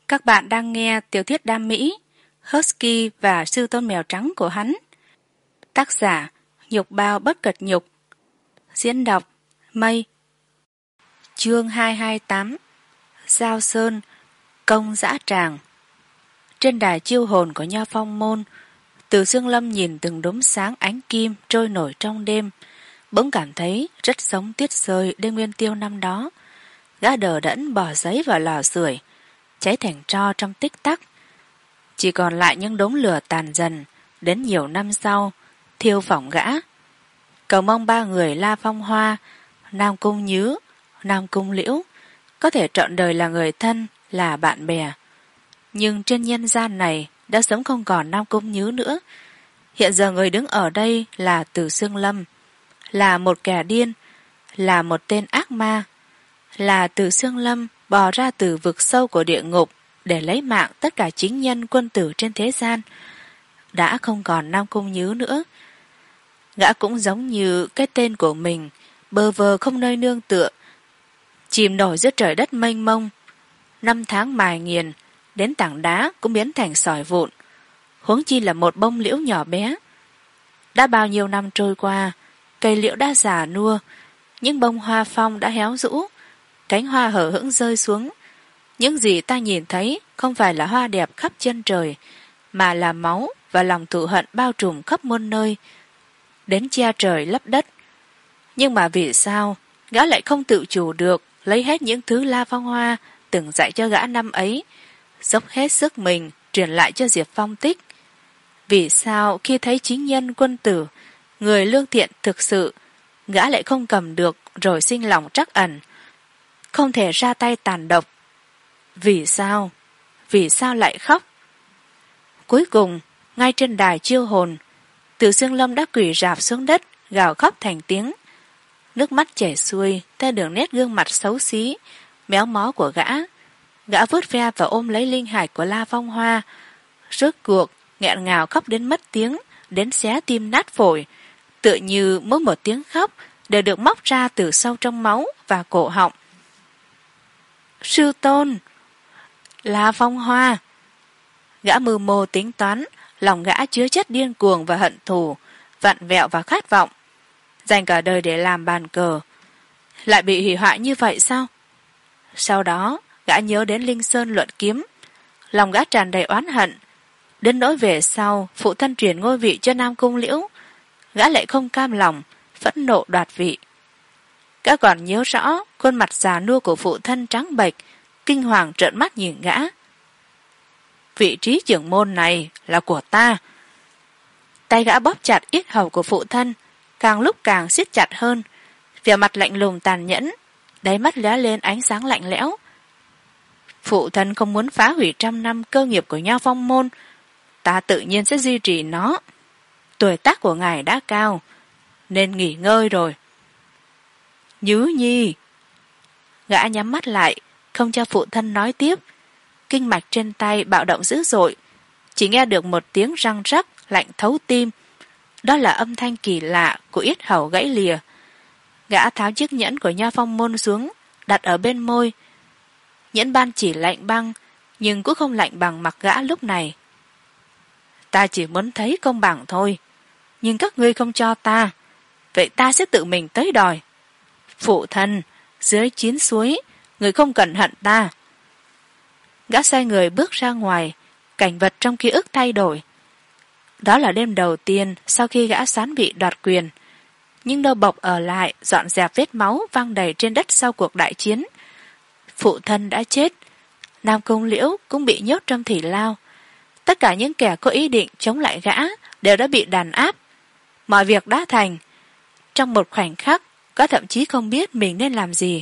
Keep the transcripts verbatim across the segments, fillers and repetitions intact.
Các bạn đang nghe tiểu thuyết đam mỹ Husky và sư tôn mèo trắng của hắn. Tác giả Nhục Bao Bất Cật Nhục. Diễn đọc Mây. Chương hai trăm hai mươi tám. Giao Sơn Công Dã Tràng. Trên đài chiêu hồn của Nho Phong Môn, Từ Xương Lâm nhìn từng đốm sáng ánh kim trôi nổi trong đêm, bỗng cảm thấy rất giống tuyết rơi đêm nguyên tiêu năm đó. Gã đờ đẫn bỏ giấy vào lò sưởi, cháy thành tro trong tích tắc. Chỉ còn lại những đống lửa tàn dần, đến nhiều năm sau, thiêu phỏng gã. Cầu mong ba người La Phong Hoa, Nam Cung Nhứ, Nam Cung Liễu có thể trọn đời là người thân, là bạn bè. Nhưng trên nhân gian này đã sớm không còn Nam Cung Nhứ nữa. Hiện giờ người đứng ở đây là Từ Xương Lâm, là một kẻ điên, là một tên ác ma, là Từ Xương Lâm bò ra từ vực sâu của địa ngục để lấy mạng tất cả chính nhân quân tử trên thế gian. Đã không còn Nam Cung Nhứ nữa. Gã cũng giống như cái tên của mình, bơ vơ không nơi nương tựa, chìm nổi giữa trời đất mênh mông. Năm tháng mài nghiền, đến tảng đá cũng biến thành sỏi vụn, huống chi là một bông liễu nhỏ bé. Đã bao nhiêu năm trôi qua, cây liễu đã già nua, những bông hoa phong đã héo rũ, cánh hoa hở hững rơi xuống. Những gì ta nhìn thấy không phải là hoa đẹp khắp chân trời, mà là máu và lòng thù hận bao trùm khắp muôn nơi, đến che trời lấp đất. Nhưng mà vì sao gã lại không tự chủ được lấy hết những thứ La Phong Hoa từng dạy cho gã năm ấy, dốc hết sức mình truyền lại cho Diệp Phong Tích? Vì sao khi thấy chính nhân quân tử, người lương thiện thực sự, gã lại không cầm được rồi sinh lòng trắc ẩn, không thể ra tay tàn độc? Vì sao? Vì sao lại khóc? Cuối cùng, ngay trên đài chiêu hồn, Từ Xương Lâm đã quỳ rạp xuống đất, gào khóc thành tiếng. Nước mắt chảy xuôi theo đường nét gương mặt xấu xí, méo mó của gã. Gã vuốt ve và ôm lấy linh hạch của La Phong Hoa, rốt cuộc nghẹn ngào khóc đến mất tiếng, đến xé tim nát phổi, tựa như mỗi một tiếng khóc đều được móc ra từ sâu trong máu và cổ họng. Sư tôn! La Phong Hoa! Gã mưu mô tính toán, lòng gã chứa chất điên cuồng và hận thù, vặn vẹo và khát vọng, dành cả đời để làm bàn cờ, lại bị hủy hoại như vậy sao? Sau đó gã nhớ đến Linh Sơn luận kiếm, lòng gã tràn đầy oán hận. Đến nỗi về sau phụ thân truyền ngôi vị cho Nam Cung Liễu, gã lại không cam lòng, phẫn nộ đoạt vị. Gã còn nhớ rõ khuôn mặt già nua của phụ thân trắng bệch, kinh hoàng trợn mắt nhìn gã. Vị trí trưởng môn này là của ta. Tay gã bóp chặt yết hầu của phụ thân, càng lúc càng siết chặt hơn, vẻ mặt lạnh lùng tàn nhẫn, đáy mắt lóe lên ánh sáng lạnh lẽo. Phụ thân không muốn phá hủy trăm năm cơ nghiệp của Nho Phong Môn, ta tự nhiên sẽ duy trì nó. Tuổi tác của ngài đã cao, nên nghỉ ngơi rồi. Nhứ nhi! Gã nhắm mắt lại, không cho phụ thân nói tiếp. Kinh mạch trên tay bạo động dữ dội, chỉ nghe được một tiếng răng rắc lạnh thấu tim. Đó là âm thanh kỳ lạ của yết hầu gãy lìa. Gã tháo chiếc nhẫn của Nho Phong Môn xuống, đặt ở bên môi. Nhẫn ban chỉ lạnh băng, nhưng cũng không lạnh bằng mặt gã lúc này. Ta chỉ muốn thấy công bằng thôi, nhưng các ngươi không cho ta, vậy ta sẽ tự mình tới đòi. Phụ thân, dưới chín suối, người không cần hận ta. Gã xoay người bước ra ngoài, cảnh vật trong ký ức thay đổi. Đó là đêm đầu tiên sau khi gã sán bị đoạt quyền, nhưng Đô Bộc ở lại dọn dẹp vết máu văng đầy trên đất sau cuộc đại chiến. Phụ thân đã chết, Nam Cung Liễu cũng bị nhốt trong thủy lao. Tất cả những kẻ có ý định chống lại gã đều đã bị đàn áp. Mọi việc đã thành. Trong một khoảnh khắc, gã thậm chí không biết mình nên làm gì.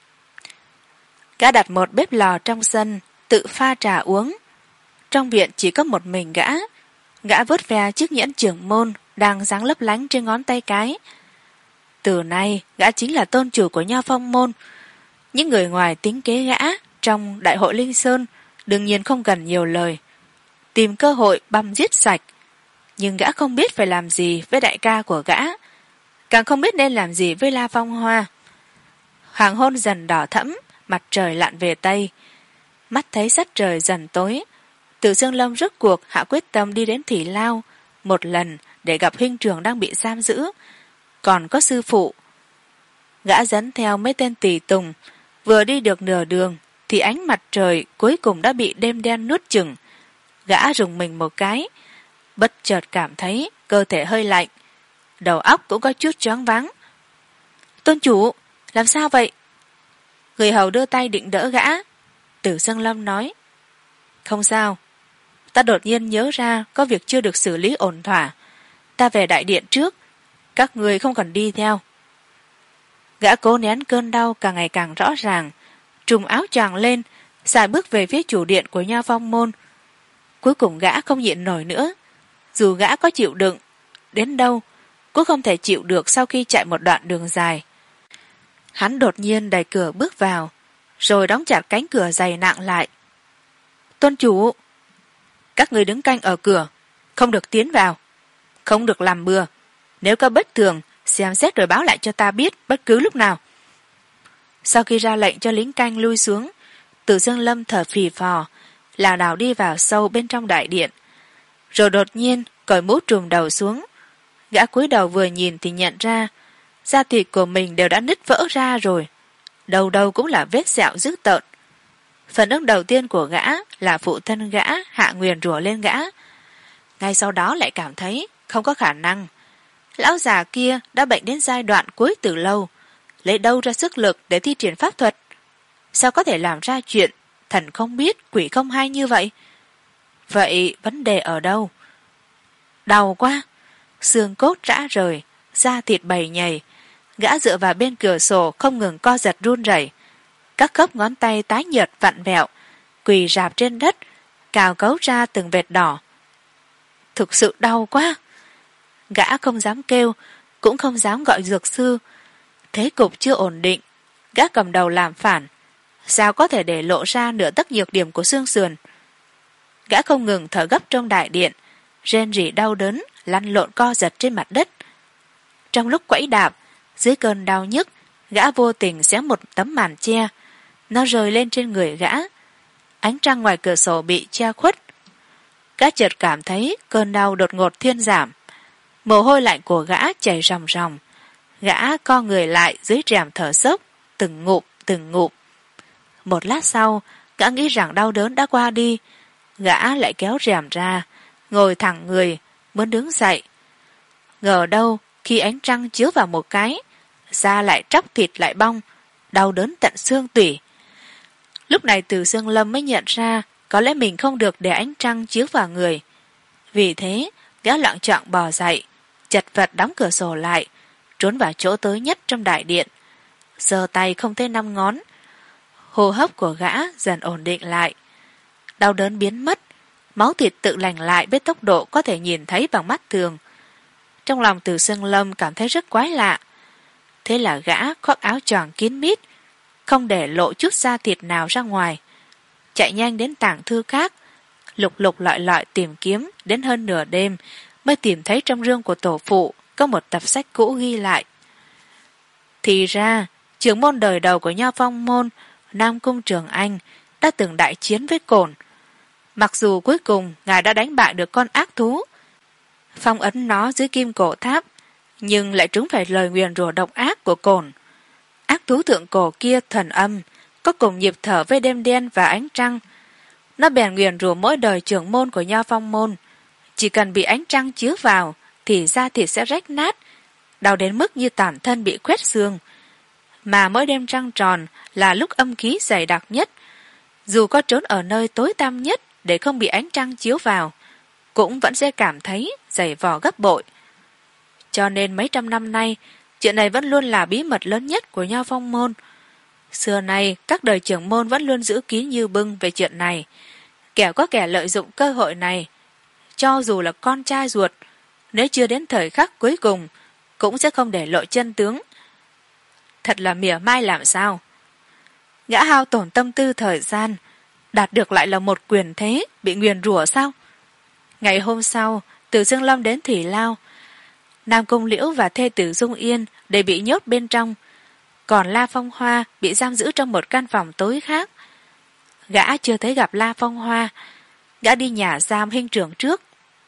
Gã đặt một bếp lò trong sân, tự pha trà uống. Trong viện chỉ có một mình gã. Gã vớt ve chiếc nhẫn trưởng môn đang sáng lấp lánh trên ngón tay cái. Từ nay, gã chính là tôn chủ của Nho Phong Môn. Những người ngoài tính kế gã trong đại hội Linh Sơn đương nhiên không cần nhiều lời, tìm cơ hội băm giết sạch. Nhưng gã không biết phải làm gì với đại ca của gã, càng không biết nên làm gì với La Phong Hoa. Hoàng hôn dần đỏ thẫm, mặt trời lặn về tây. Mắt thấy sắc trời dần tối, Từ Dương Lâm rốt cuộc hạ quyết tâm đi đến Thủy Lao một lần để gặp huynh trưởng đang bị giam giữ, còn có sư phụ. Gã dẫn theo mấy tên tùy tùng, vừa đi được nửa đường thì ánh mặt trời cuối cùng đã bị đêm đen nuốt chửng. Gã rùng mình một cái, bất chợt cảm thấy cơ thể hơi lạnh, đầu óc cũng có chút choáng váng. Tôn chủ, làm sao vậy? Người hầu đưa tay định đỡ gã. Từ Dương Lâm nói, không sao, ta đột nhiên nhớ ra có việc chưa được xử lý ổn thỏa, ta về đại điện trước, các người không cần đi theo. Gã cố nén cơn đau càng ngày càng rõ ràng, trùm áo choàng lên, xài bước về phía chủ điện của Nho Phong môn. Cuối cùng gã không nhịn nổi nữa, dù gã có chịu đựng đến đâu cũng không thể chịu được sau khi chạy một đoạn đường dài. Hắn đột nhiên đẩy cửa bước vào, rồi đóng chặt cánh cửa dày nặng lại. Tôn chủ, các người đứng canh ở cửa, không được tiến vào, không được làm bừa, nếu có bất thường xem xét rồi báo lại cho ta biết bất cứ lúc nào. Sau khi ra lệnh cho lính canh lui xuống, Từ Dương Lâm thở phì phò, lảo đảo đi vào sâu bên trong đại điện, rồi đột nhiên cởi mũ trùm đầu xuống. Gã cúi đầu vừa nhìn thì nhận ra da thịt của mình đều đã nứt vỡ ra rồi, đầu đầu cũng là vết sẹo dữ tợn. Phản ứng đầu tiên của gã là phụ thân gã hạ nguyền rủa lên gã, ngay sau đó lại cảm thấy không có khả năng. Lão già kia đã bệnh đến giai đoạn cuối từ lâu, lấy đâu ra sức lực để thi triển pháp thuật? Sao có thể làm ra chuyện thần không biết quỷ không hay như vậy? Vậy vấn đề ở đâu? Đau quá, xương cốt rã rời, da thịt bầy nhầy. Gã dựa vào bên cửa sổ không ngừng co giật run rẩy, các khớp ngón tay tái nhợt vặn vẹo, quỳ rạp trên đất, cào cấu ra từng vệt đỏ. Thực sự đau quá. Gã không dám kêu, cũng không dám gọi dược sư. Thế cục chưa ổn định, gã cầm đầu làm phản, sao có thể để lộ ra nửa tấc nhược điểm của xương sườn? Gã không ngừng thở gấp trong đại điện, rên rỉ đau đớn, lăn lộn co giật trên mặt đất. Trong lúc quẫy đạp, dưới cơn đau nhức, gã vô tình xé một tấm màn che, nó rơi lên trên người gã. Ánh trăng ngoài cửa sổ bị che khuất. Gã chợt cảm thấy cơn đau đột ngột thuyên giảm, mồ hôi lạnh của gã chảy ròng ròng. Gã co người lại dưới rèm thở dốc, từng ngụm từng ngụm. Một lát sau, gã nghĩ rằng đau đớn đã qua đi. Gã lại kéo rèm ra, ngồi thẳng người, muốn đứng dậy. Ngờ đâu khi ánh trăng chiếu vào một cái, da lại tróc thịt lại bong, đau đớn tận xương tủy. Lúc này Từ Dương Lâm mới nhận ra có lẽ mình không được để ánh trăng chiếu vào người. Vì thế gã loạng choạng bò dậy, chật vật đóng cửa sổ lại, trốn vào chỗ tối nhất trong đại điện. Giơ tay không thấy năm ngón. Hô hấp của gã dần ổn định lại, đau đớn biến mất, máu thịt tự lành lại với tốc độ có thể nhìn thấy bằng mắt thường. Trong lòng Từ Dương Lâm cảm thấy rất quái lạ. Thế là gã khoác áo choàng kín mít, không để lộ chút da thịt nào ra ngoài, chạy nhanh đến tàng thư khác, lục lục lọi lọi tìm kiếm đến hơn nửa đêm mới tìm thấy trong rương của tổ phụ có một tập sách cũ ghi lại. Thì ra trưởng môn đời đầu của Nho Phong môn, Nam Cung Trường Anh, đã từng đại chiến với Cổn. Mặc dù cuối cùng ngài đã đánh bại được con ác thú, phong ấn nó dưới kim cổ tháp, nhưng lại trúng phải lời nguyền rủa độc ác của Cổn. Ác thú thượng cổ kia thần âm, có cùng nhịp thở với đêm đen và ánh trăng. Nó bèn nguyền rủa mỗi đời trưởng môn của Nho Phong môn, chỉ cần bị ánh trăng chiếu vào thì da thịt sẽ rách nát, đau đến mức như toàn thân bị khoét xương. Mà mỗi đêm trăng tròn là lúc âm khí dày đặc nhất, dù có trốn ở nơi tối tăm nhất để không bị ánh trăng chiếu vào, cũng vẫn sẽ cảm thấy dày vò gấp bội. Cho nên mấy trăm năm nay, chuyện này vẫn luôn là bí mật lớn nhất của Nho Phong môn. Xưa nay các đời trưởng môn vẫn luôn giữ kín như bưng về chuyện này, kẻo có kẻ lợi dụng cơ hội này. Cho dù là con trai ruột, nếu chưa đến thời khắc cuối cùng cũng sẽ không để lộ chân tướng. Thật là mỉa mai làm sao. Gã hao tổn tâm tư thời gian, đạt được lại là một quyền thế bị nguyền rủa sao? Ngày hôm sau, Từ Dương Lâm đến Thủy Lao. Nam Cung Liễu và thê tử Dung Yên đều bị nhốt bên trong, còn La Phong Hoa bị giam giữ trong một căn phòng tối khác. Gã chưa thấy gặp La Phong Hoa. Gã đi nhà giam huynh trưởng trước.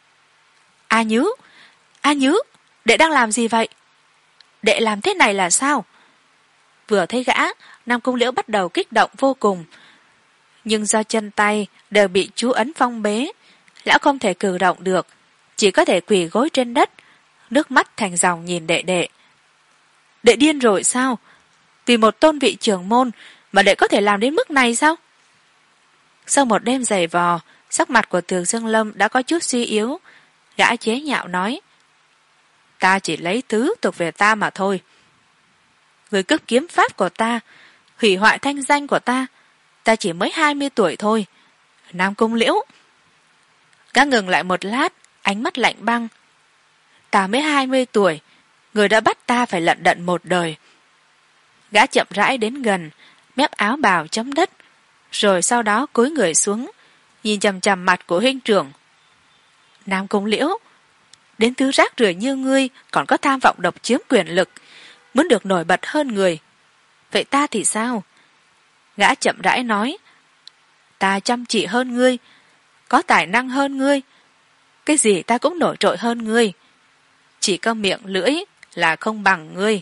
A Nhứ, A Nhứ, đệ đang làm gì vậy? Đệ làm thế này là sao? Vừa thấy gã, Nam Cung Liễu bắt đầu kích động vô cùng. Nhưng do chân tay đều bị chú ấn phong bế, lão không thể cử động được, chỉ có thể quỳ gối trên đất, nước mắt thành dòng nhìn đệ đệ. Đệ điên rồi sao? Vì một tôn vị trưởng môn mà đệ có thể làm đến mức này sao? Sau một đêm giày vò, sắc mặt của Từ Dương Lâm đã có chút suy yếu. Gã chế nhạo nói: Ta chỉ lấy thứ thuộc về ta mà thôi. Người cướp kiếm pháp của ta, hủy hoại thanh danh của ta. Ta chỉ mới hai mươi tuổi thôi. Nam Cung Liễu. Gã ngừng lại một lát, ánh mắt lạnh băng. Ta mới hai mươi tuổi, người đã bắt ta phải lận đận một đời. Gã chậm rãi đến gần, mép áo bào chấm đất, rồi sau đó cúi người xuống, nhìn chằm chằm mặt của huynh trưởng. Nam Cung Liễu, đến thứ rác rưởi như ngươi còn có tham vọng độc chiếm quyền lực, muốn được nổi bật hơn người. Vậy ta thì sao? Gã chậm rãi nói: Ta chăm chỉ hơn ngươi, có tài năng hơn ngươi, cái gì ta cũng nổi trội hơn ngươi, chỉ có miệng lưỡi là không bằng ngươi.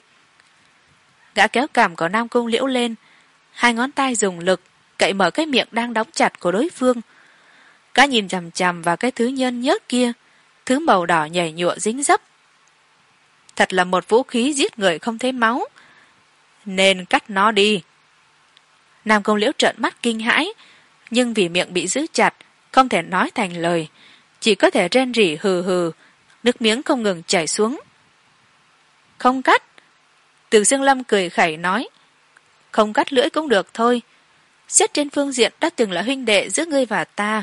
Gã kéo cằm của Nam Cung Liễu lên, hai ngón tay dùng lực cậy mở cái miệng đang đóng chặt của đối phương. Gã nhìn chằm chằm vào cái thứ nhơn nhớt kia, thứ màu đỏ nhảy nhụa dính dấp. Thật là một vũ khí giết người không thấy máu, nên cắt nó đi. Nam Cung Liễu trợn mắt kinh hãi, nhưng vì miệng bị giữ chặt, không thể nói thành lời, chỉ có thể rên rỉ hừ hừ, nước miếng không ngừng chảy xuống. Không cắt. Từ Dương Lâm cười khẩy nói: Không cắt lưỡi cũng được thôi. Xét trên phương diện đã từng là huynh đệ giữa ngươi và ta,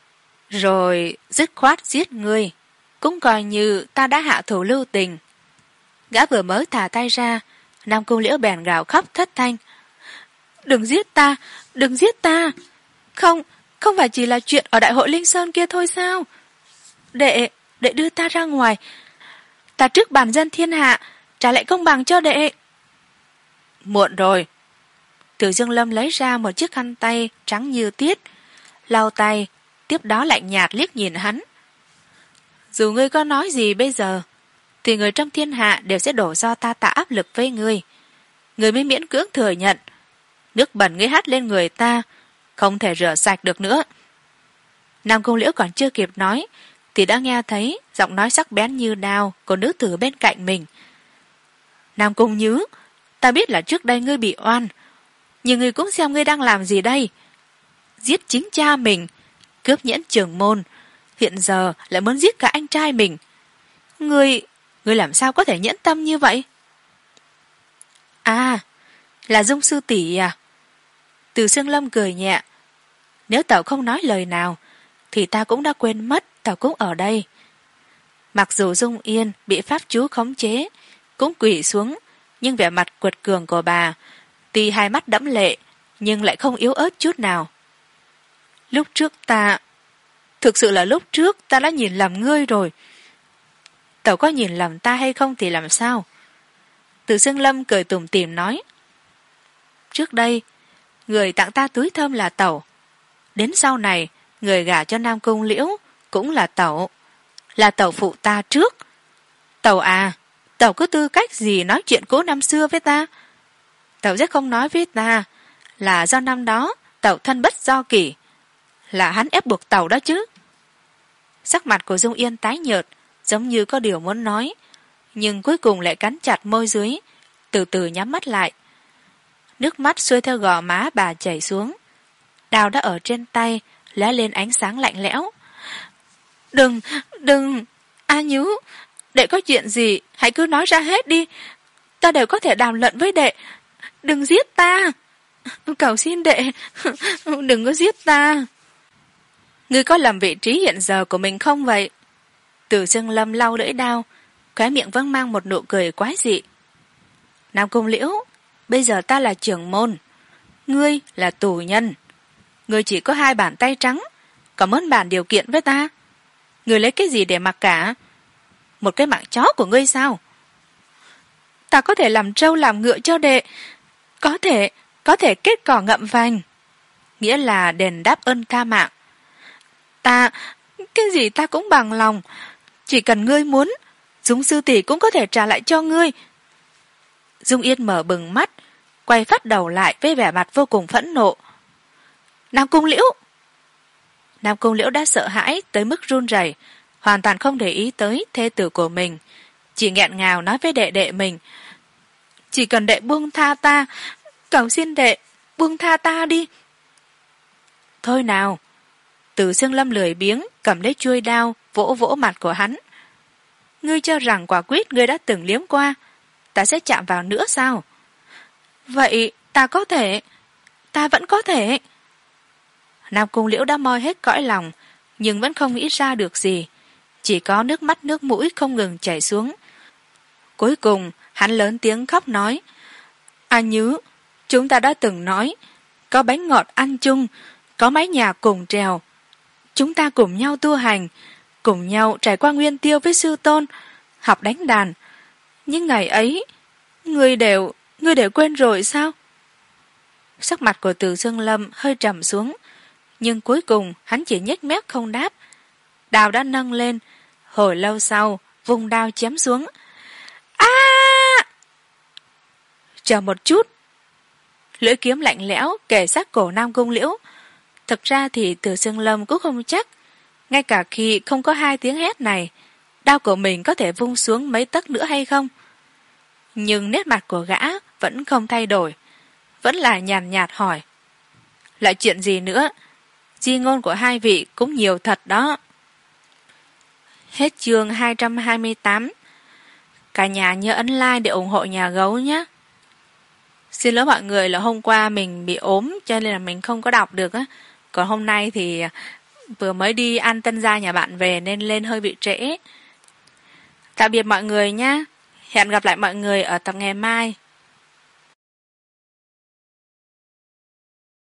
rồi dứt khoát giết ngươi, cũng coi như ta đã hạ thủ lưu tình. Gã vừa mới thả tay ra, Nam Cung Liễu bèn gào khóc thất thanh: Đừng giết ta, đừng giết ta. Không, không phải chỉ là chuyện ở đại hội Linh Sơn kia thôi sao? Đệ, đệ đưa ta ra ngoài, ta trước bản dân thiên hạ, trả lại công bằng cho đệ. Muộn rồi. Từ Dương Lâm lấy ra một chiếc khăn tay trắng như tiết, lau tay, tiếp đó lạnh nhạt liếc nhìn hắn. Dù ngươi có nói gì bây giờ, thì người trong thiên hạ đều sẽ đổ do ta tạo áp lực với ngươi. Ngươi mới miễn cưỡng thừa nhận. Nước bẩn ngươi hắt lên người ta, không thể rửa sạch được nữa. Nam Cung Liễu còn chưa kịp nói, thì đã nghe thấy giọng nói sắc bén như đao của nữ tử bên cạnh mình. Nam Cung Nhứ, ta biết là trước đây ngươi bị oan, nhưng ngươi cũng xem ngươi đang làm gì đây. Giết chính cha mình, cướp nhẫn trưởng môn, hiện giờ lại muốn giết cả anh trai mình. Ngươi, ngươi làm sao có thể nhẫn tâm như vậy? À, là Dung sư tỷ à? Từ Sương Lâm cười nhẹ. Nếu tàu không nói lời nào, thì ta cũng đã quên mất tàu cũng ở đây. Mặc dù Dung Yên bị pháp chú khống chế, cũng quỳ xuống, nhưng vẻ mặt quật cường của bà, tuy hai mắt đẫm lệ, nhưng lại không yếu ớt chút nào. Lúc trước ta... Thực sự là lúc trước ta đã nhìn lầm ngươi rồi. Tàu có nhìn lầm ta hay không thì làm sao? Từ Sương Lâm cười tủm tỉm nói. Trước đây, người tặng ta túi thơm là tẩu. Đến sau này, người gả cho Nam Cung Liễu cũng là tẩu. Là tẩu phụ ta trước. Tẩu à, tẩu có tư cách gì nói chuyện cũ năm xưa với ta? Tẩu sẽ không nói với ta là do năm đó tẩu thân bất do kỷ, là hắn ép buộc tẩu đó chứ. Sắc mặt của Dung Yên tái nhợt, giống như có điều muốn nói, nhưng cuối cùng lại cắn chặt môi dưới, từ từ nhắm mắt lại. Nước mắt xuôi theo gò má bà chảy xuống. Đao đã ở trên tay lóe lên ánh sáng lạnh lẽo. Đừng, đừng, A Nhứ, đệ có chuyện gì hãy cứ nói ra hết đi, ta đều có thể đàm luận với đệ. Đừng giết ta, cầu xin đệ, đừng có giết ta. Ngươi có lầm vị trí hiện giờ của mình không vậy? Từ Sương Lâm lau lưỡi đao, khóe miệng vẫn mang một nụ cười quái dị. Nam Cung Liễu, bây giờ ta là trưởng môn, ngươi là tù nhân. Ngươi chỉ có hai bàn tay trắng, còn muốn bàn điều kiện với ta. Ngươi lấy cái gì để mặc cả? Một cái mạng chó của ngươi sao? Ta có thể làm trâu làm ngựa cho đệ, có thể, có thể kết cỏ ngậm vành. nghĩa là đền đáp ơn tha mạng. Ta, cái gì ta cũng bằng lòng. Chỉ cần ngươi muốn, Dung sư tỷ cũng có thể trả lại cho ngươi. Dung Yên mở bừng mắt, quay phát đầu lại với vẻ mặt vô cùng phẫn nộ. Nam Cung Liễu! Nam Cung Liễu đã sợ hãi tới mức run rẩy, hoàn toàn không để ý tới thê tử của mình, chỉ nghẹn ngào nói với đệ đệ mình. Chỉ cần đệ buông tha ta, cầu xin đệ, buông tha ta đi. Thôi nào! Từ Xương Lâm lười biếng, cầm lấy chuôi đao, vỗ vỗ mặt của hắn. Ngươi cho rằng quả quýt ngươi đã từng liếm qua, ta sẽ chạm vào nữa sao? Vậy ta có thể, ta vẫn có thể. Nam Cung Liễu đã moi hết cõi lòng, nhưng vẫn không nghĩ ra được gì, chỉ có nước mắt nước mũi không ngừng chảy xuống. Cuối cùng hắn lớn tiếng khóc nói, A Nhứ, chúng ta đã từng nói, có bánh ngọt ăn chung, có mái nhà cùng trèo, chúng ta cùng nhau tu hành, cùng nhau trải qua nguyên tiêu với sư tôn, học đánh đàn. Nhưng ngày ấy, ngươi đều, ngươi đều quên rồi sao? Sắc mặt của Từ Xương Lâm hơi trầm xuống, nhưng cuối cùng hắn chỉ nhếch mép không đáp. Đao đã nâng lên, hồi lâu sau, vùng đao chém xuống. A! Chờ một chút. Lưỡi kiếm lạnh lẽo kề sát cổ Nam Cung Liễu. Thực ra thì Từ Xương Lâm cũng không chắc, ngay cả khi không có hai tiếng hét này, đao của mình có thể vung xuống mấy tấc nữa hay không. Nhưng nét mặt của gã vẫn không thay đổi, vẫn là nhàn nhạt hỏi. Lại chuyện gì nữa? Di ngôn của hai vị cũng nhiều thật đó. Hết chương hai trăm hai mươi tám. Cả nhà nhớ ấn like để ủng hộ nhà gấu nhé. Xin lỗi mọi người là hôm qua mình bị ốm cho nên là mình không có đọc được á. Còn hôm nay thì vừa mới đi ăn tân gia nhà bạn về nên lên hơi bị trễ. Tạm biệt mọi người nhé. Hẹn gặp lại mọi người ở tập ngày mai.